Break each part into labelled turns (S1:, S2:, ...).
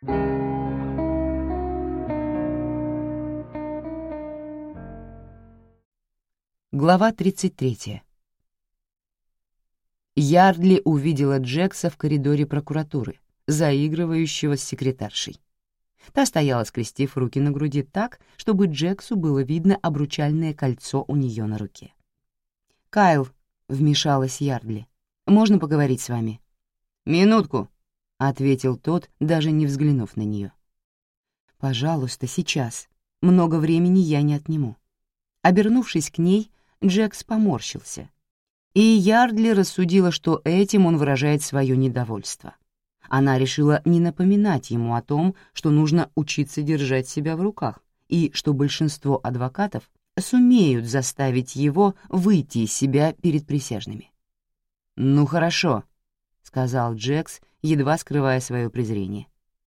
S1: Глава 33. Ярдли увидела Джекса в коридоре прокуратуры, заигрывающего с секретаршей. Та стояла, скрестив руки на груди так, чтобы Джексу было видно обручальное кольцо у нее на руке. «Кайл», — вмешалась Ярдли, — «можно поговорить с вами?»
S2: «Минутку»,
S1: — ответил тот, даже не взглянув на нее. «Пожалуйста, сейчас. Много времени я не отниму». Обернувшись к ней, Джекс поморщился, и Ярдли рассудила, что этим он выражает свое недовольство. Она решила не напоминать ему о том, что нужно учиться держать себя в руках, и что большинство адвокатов сумеют заставить его выйти из себя перед присяжными. «Ну хорошо», — сказал Джекс, едва скрывая свое презрение.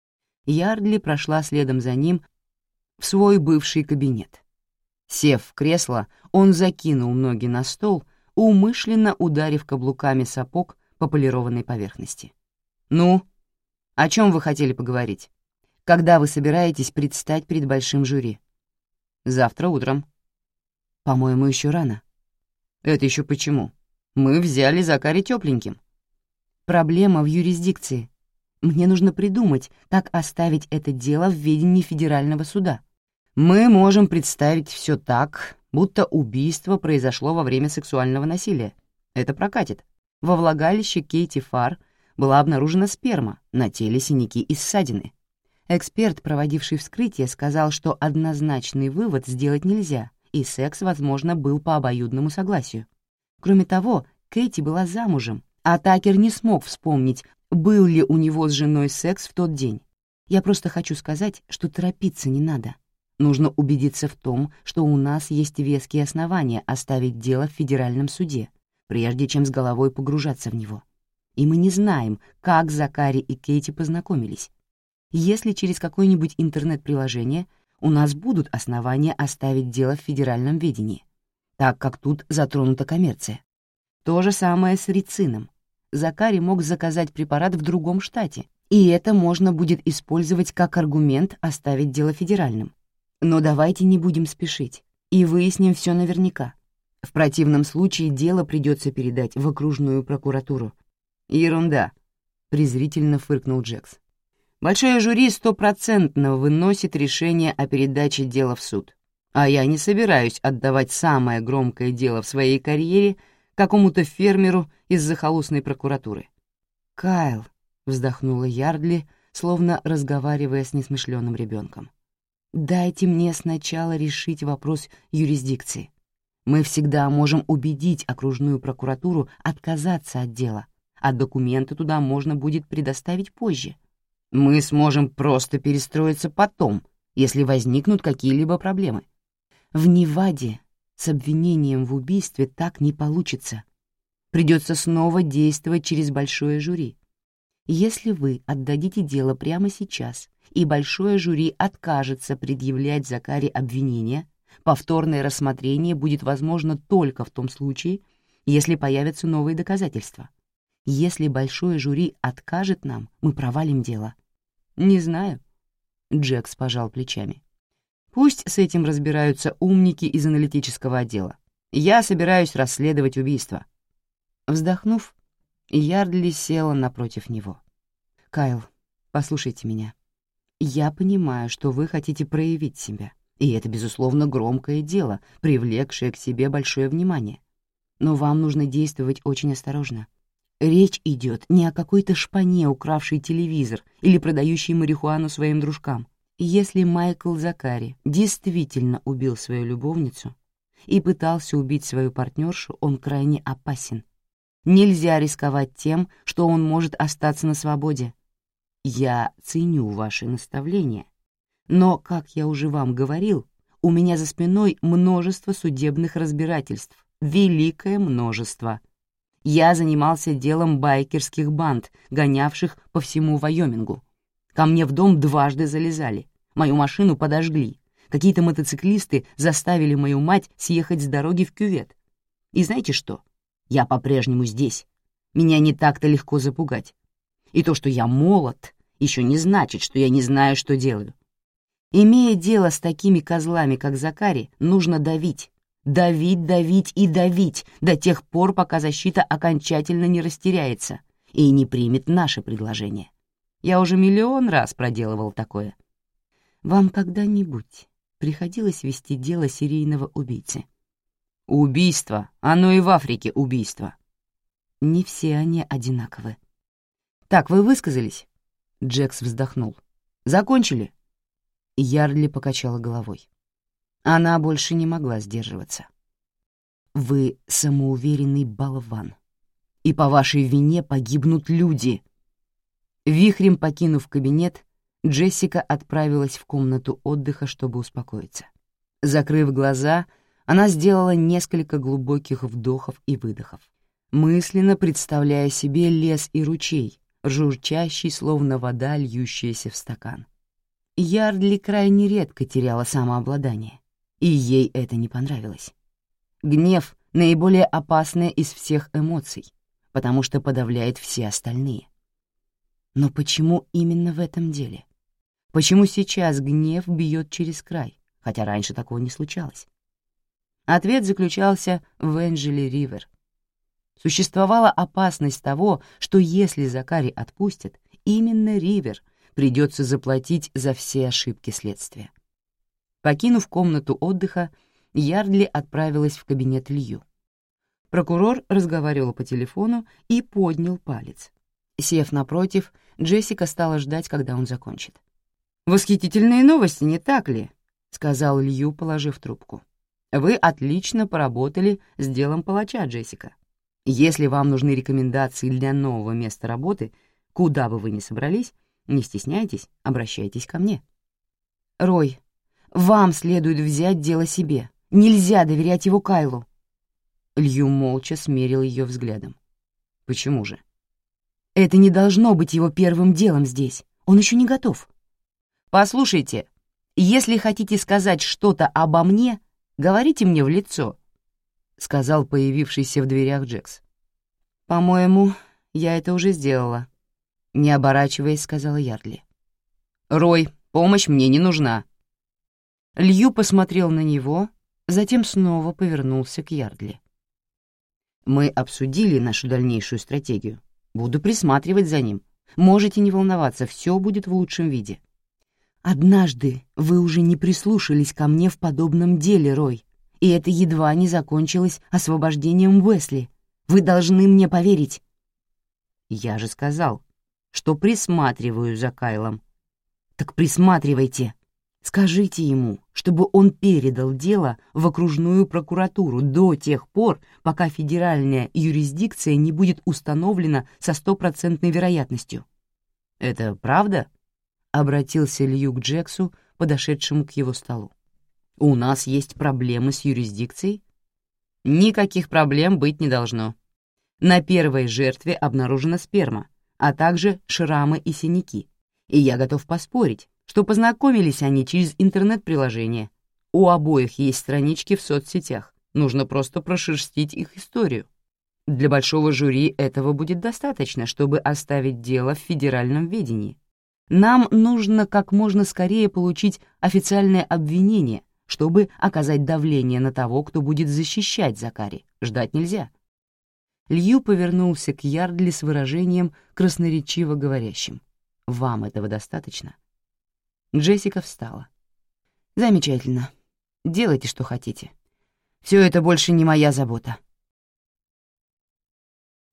S1: Ярдли прошла следом за ним в свой бывший кабинет. Сев в кресло, он закинул ноги на стол, умышленно ударив каблуками сапог по полированной поверхности. «Ну, о чем вы хотели поговорить? Когда вы собираетесь предстать перед большим жюри?» «Завтра утром». «По-моему, еще рано». «Это еще почему? Мы взяли Закари тепленьким». «Проблема в юрисдикции. Мне нужно придумать, как оставить это дело в ведении федерального суда. Мы можем представить все так, будто убийство произошло во время сексуального насилия. Это прокатит. Во влагалище Кейти Фарр была обнаружена сперма, на теле синяки и ссадины. Эксперт, проводивший вскрытие, сказал, что однозначный вывод сделать нельзя, и секс, возможно, был по обоюдному согласию. Кроме того, Кейти была замужем, а Такер не смог вспомнить, был ли у него с женой секс в тот день. Я просто хочу сказать, что торопиться не надо. Нужно убедиться в том, что у нас есть веские основания оставить дело в федеральном суде, прежде чем с головой погружаться в него. И мы не знаем, как Закари и Кейти познакомились. Если через какое-нибудь интернет-приложение у нас будут основания оставить дело в федеральном ведении, так как тут затронута коммерция. То же самое с рицином. Закари мог заказать препарат в другом штате, и это можно будет использовать как аргумент оставить дело федеральным. Но давайте не будем спешить и выясним все наверняка. В противном случае дело придется передать в окружную прокуратуру. «Ерунда», — презрительно фыркнул Джекс. «Большое жюри 100% выносит решение о передаче дела в суд, а я не собираюсь отдавать самое громкое дело в своей карьере какому-то фермеру из захолустной прокуратуры». «Кайл», — вздохнула Ярдли, словно разговаривая с несмышленым ребенком. «Дайте мне сначала решить вопрос юрисдикции. Мы всегда можем убедить окружную прокуратуру отказаться от дела, а документы туда можно будет предоставить позже. Мы сможем просто перестроиться потом, если возникнут какие-либо проблемы. В Неваде с обвинением в убийстве так не получится. Придется снова действовать через большое жюри. Если вы отдадите дело прямо сейчас, и большое жюри откажется предъявлять Закари обвинения, повторное рассмотрение будет возможно только в том случае, если появятся новые доказательства. Если большое жюри откажет нам, мы провалим дело». «Не знаю», — Джекс пожал плечами. «Пусть с этим разбираются умники из аналитического отдела. Я собираюсь расследовать убийство». Вздохнув, Ярдли села напротив него. «Кайл, послушайте меня. Я понимаю, что вы хотите проявить себя, и это, безусловно, громкое дело, привлекшее к себе большое внимание. Но вам нужно действовать очень осторожно. Речь идет не о какой-то шпане, укравшей телевизор или продающей марихуану своим дружкам. Если Майкл Закари действительно убил свою любовницу и пытался убить свою партнершу, он крайне опасен. Нельзя рисковать тем, что он может остаться на свободе. Я ценю ваши наставления, но, как я уже вам говорил, у меня за спиной множество судебных разбирательств, великое множество. Я занимался делом байкерских банд, гонявших по всему Вайомингу. Ко мне в дом дважды залезали, мою машину подожгли, какие-то мотоциклисты заставили мою мать съехать с дороги в кювет. И знаете что? Я по-прежнему здесь. Меня не так-то легко запугать. И то, что я молод еще не значит, что я не знаю, что делаю. Имея дело с такими козлами, как Закари, нужно давить. Давить, давить и давить до тех пор, пока защита окончательно не растеряется и не примет наше предложение. Я уже миллион раз проделывал такое. Вам когда-нибудь приходилось вести дело серийного убийцы? Убийство, оно и в Африке убийство. Не все они одинаковы. Так, вы высказались? Джекс вздохнул. Закончили? Ярдли покачала головой. Она больше не могла сдерживаться. Вы самоуверенный болван. И по вашей вине погибнут люди. Вихрем покинув кабинет, Джессика отправилась в комнату отдыха, чтобы успокоиться. Закрыв глаза, она сделала несколько глубоких вдохов и выдохов, мысленно представляя себе лес и ручей, журчащий, словно вода, льющаяся в стакан. Ярдли крайне редко теряла самообладание, и ей это не понравилось. Гнев — наиболее опасная из всех эмоций, потому что подавляет все остальные. Но почему именно в этом деле? Почему сейчас гнев бьет через край, хотя раньше такого не случалось? Ответ заключался в Энджеле Ривер. Существовала опасность того, что если Закари отпустят, именно Ривер придется заплатить за все ошибки следствия. Покинув комнату отдыха, Ярдли отправилась в кабинет Лью. Прокурор разговаривал по телефону и поднял палец. Сев напротив, Джессика стала ждать, когда он закончит. «Восхитительные новости, не так ли?» — сказал Лью, положив трубку. «Вы отлично поработали с делом палача, Джессика. Если вам нужны рекомендации для нового места работы, куда бы вы ни собрались, не стесняйтесь, обращайтесь ко мне». «Рой, вам следует взять дело себе. Нельзя доверять его Кайлу». Лью молча смерил ее взглядом. «Почему же?» «Это не должно быть его первым делом здесь. Он еще не готов». «Послушайте, если хотите сказать что-то обо мне, говорите мне в лицо», — сказал появившийся в дверях Джекс. «По-моему, я это уже сделала», — не оборачиваясь, сказала Ярдли. «Рой, помощь мне не нужна». Лью посмотрел на него, затем снова повернулся к Ярдли. «Мы обсудили нашу дальнейшую стратегию. Буду присматривать за ним. Можете не волноваться, все будет в лучшем виде». «Однажды вы уже не прислушались ко мне в подобном деле, Рой, и это едва не закончилось освобождением Уэсли. Вы должны мне поверить». «Я же сказал, что присматриваю за Кайлом». «Так присматривайте. Скажите ему, чтобы он передал дело в окружную прокуратуру до тех пор, пока федеральная юрисдикция не будет установлена со 100% вероятностью». «Это правда?» — обратился Лью к Джексу, подошедшему к его столу. «У нас есть проблемы с юрисдикцией?» «Никаких проблем быть не должно. На первой жертве обнаружена сперма, а также шрамы и синяки, и я готов поспорить, что познакомились они через интернет-приложение. У обоих есть странички в соцсетях, нужно просто прошерстить их историю. Для большого жюри этого будет достаточно, чтобы оставить дело в федеральном ведении. Нам нужно как можно скорее получить официальное обвинение, чтобы оказать давление на того, кто будет защищать Закари. Ждать нельзя». Лью повернулся к Ярдли с выражением, красноречиво говорящим: «Вам этого достаточно?» Джессика встала. «Замечательно. Делайте, что хотите. Все это больше не моя забота».